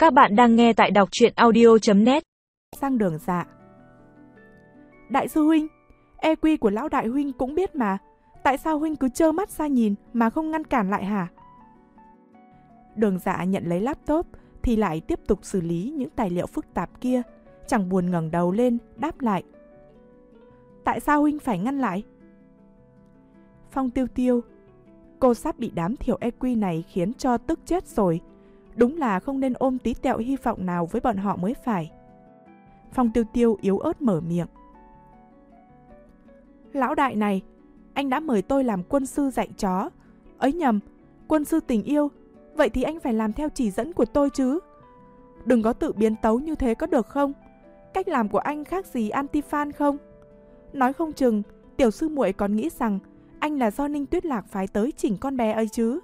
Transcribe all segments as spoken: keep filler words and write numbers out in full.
Các bạn đang nghe tại đọc truyện audio chấm net. Sang Đường Dạ. Đại sư huynh, e quy của lão đại huynh cũng biết mà. Tại sao huynh cứ trơ mắt ra nhìn mà không ngăn cản lại hả? Đường Dạ nhận lấy laptop thì lại tiếp tục xử lý những tài liệu phức tạp kia, chẳng buồn ngẩng đầu lên đáp lại. Tại sao huynh phải ngăn lại? Phong Tiêu Tiêu, cô sắp bị đám thiểu e quy này khiến cho tức chết rồi. Đúng là không nên ôm tí tẹo hy vọng nào với bọn họ mới phải. Phong Tiêu Tiêu yếu ớt mở miệng. Lão đại này, anh đã mời tôi làm quân sư dạy chó. Ấy nhầm, quân sư tình yêu. Vậy thì anh phải làm theo chỉ dẫn của tôi chứ. Đừng có tự biến tấu như thế có được không? Cách làm của anh khác gì anti-fan không? Nói không chừng, tiểu sư muội còn nghĩ rằng anh là do Ninh Tuyết Lạc phái tới chỉnh con bé ấy chứ.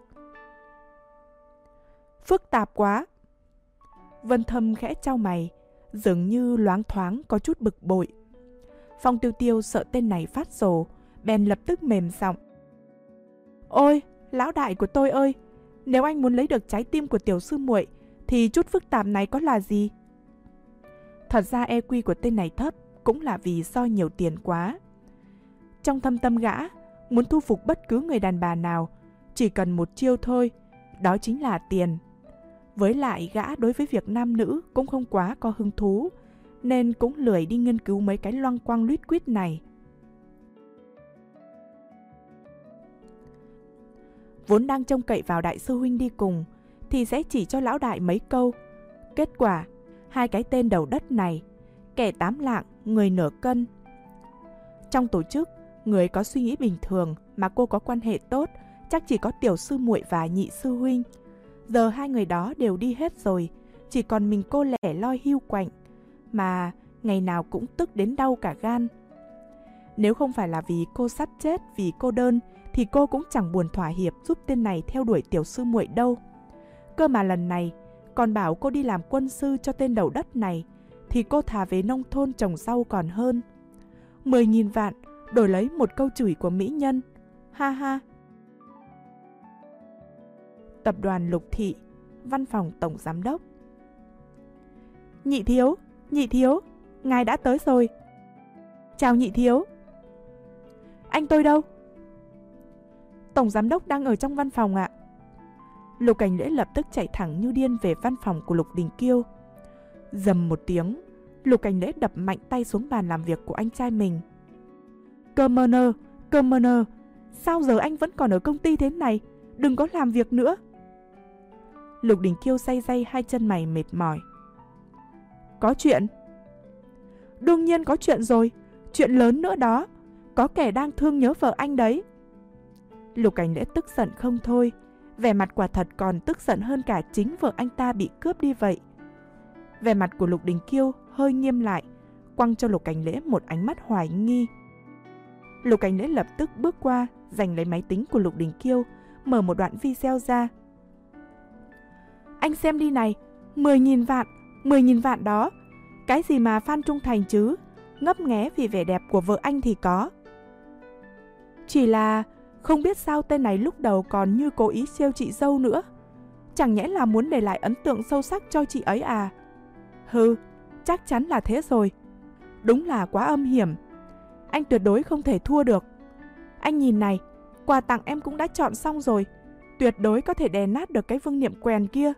Phức tạp quá. Vân Thâm khẽ chau mày, dường như loáng thoáng có chút bực bội. Phong Tiêu Tiêu sợ tên này phát rồ, bèn lập tức mềm giọng. Ôi, lão đại của tôi ơi, nếu anh muốn lấy được trái tim của tiểu sư muội thì chút phức tạp này có là gì? Thật ra e quy của tên này thấp cũng là vì do nhiều tiền quá. Trong thâm tâm gã, muốn thu phục bất cứ người đàn bà nào, chỉ cần một chiêu thôi, đó chính là tiền. Với lại gã đối với việc nam nữ cũng không quá có hứng thú, nên cũng lười đi nghiên cứu mấy cái loăng quăng luyết quýt này. Vốn đang trông cậy vào đại sư huynh đi cùng, thì sẽ chỉ cho lão đại mấy câu. Kết quả, hai cái tên đầu đất này, kẻ tám lạng, người nửa cân. Trong tổ chức, người có suy nghĩ bình thường mà cô có quan hệ tốt, chắc chỉ có tiểu sư muội và nhị sư huynh. Giờ hai người đó đều đi hết rồi, chỉ còn mình cô lẻ loi hiu quạnh, mà ngày nào cũng tức đến đau cả gan. Nếu không phải là vì cô sắp chết vì cô đơn, thì cô cũng chẳng buồn thỏa hiệp giúp tên này theo đuổi tiểu sư muội đâu. Cơ mà lần này, còn bảo cô đi làm quân sư cho tên đầu đất này, thì cô thà về nông thôn trồng rau còn hơn. Mười nghìn vạn đổi lấy một câu chửi của mỹ nhân. Ha ha. Tập đoàn Lục Thị, văn phòng tổng giám đốc. Nhị thiếu, nhị thiếu, ngài đã tới rồi. Chào nhị thiếu. Anh tôi đâu? Tổng giám đốc đang ở trong văn phòng ạ. Lục Cảnh Lễ lập tức chạy thẳng như điên về văn phòng của Lục Đình Kiêu. Dầm một tiếng, Lục Cảnh Lễ đập mạnh tay xuống bàn làm việc của anh trai mình. Cơ mơ nơ, cơ mơ nơ, sao giờ anh vẫn còn ở công ty thế này? Đừng có làm việc nữa. Lục Đình Kiêu day day hai chân mày mệt mỏi. Có chuyện? Đương nhiên có chuyện rồi, chuyện lớn nữa đó. Có kẻ đang thương nhớ vợ anh đấy. Lục Cảnh Lễ tức giận không thôi, vẻ mặt quả thật còn tức giận hơn cả chính vợ anh ta bị cướp đi vậy. Vẻ mặt của Lục Đình Kiêu hơi nghiêm lại, quăng cho Lục Cảnh Lễ một ánh mắt hoài nghi. Lục Cảnh Lễ lập tức bước qua, giành lấy máy tính của Lục Đình Kiêu, mở một đoạn video ra. Anh xem đi này, mười nghìn vạn, mười nghìn vạn đó. Cái gì mà fan trung thành chứ, ngấp nghé vì vẻ đẹp của vợ anh thì có. Chỉ là không biết sao tên này lúc đầu còn như cố ý trêu chị dâu nữa. Chẳng nhẽ là muốn để lại ấn tượng sâu sắc cho chị ấy à? Hừ, chắc chắn là thế rồi. Đúng là quá âm hiểm. Anh tuyệt đối không thể thua được. Anh nhìn này, quà tặng em cũng đã chọn xong rồi. Tuyệt đối có thể đè nát được cái Vương Niệm Quèn kia.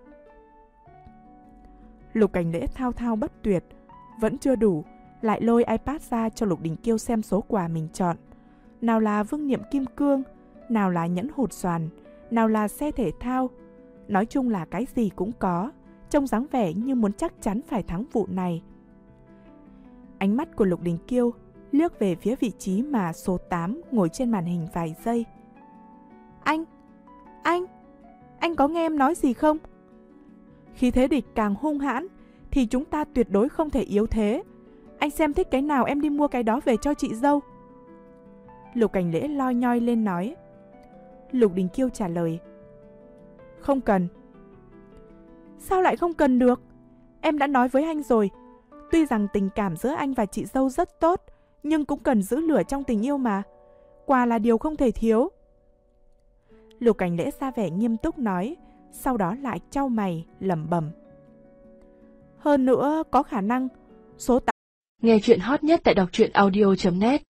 Lục Cảnh Lễ thao thao bất tuyệt. Vẫn chưa đủ, lại lôi iPad ra cho Lục Đình Kiêu xem số quà mình chọn. Nào là Vương Niệm Kim Cương, nào là nhẫn hột xoàn, nào là xe thể thao. Nói chung là cái gì cũng có, trông dáng vẻ như muốn chắc chắn phải thắng vụ này. Ánh mắt của Lục Đình Kiêu liếc về phía vị trí mà số tám ngồi trên màn hình vài giây. Anh, anh, anh có nghe em nói gì không? Khi thế địch càng hung hãn, thì chúng ta tuyệt đối không thể yếu thế. Anh xem thích cái nào em đi mua cái đó về cho chị dâu. Lục Cảnh Lễ loi nhoi lên nói. Lục Đình Kiêu trả lời. Không cần. Sao lại không cần được? Em đã nói với anh rồi. Tuy rằng tình cảm giữa anh và chị dâu rất tốt, nhưng cũng cần giữ lửa trong tình yêu mà. Quà là điều không thể thiếu. Lục Cảnh Lễ ra vẻ nghiêm túc nói, sau đó lại chau mày lẩm bẩm. Hơn nữa, có khả năng số tám. Nghe chuyện hot nhất tại đọc truyện audio chấm net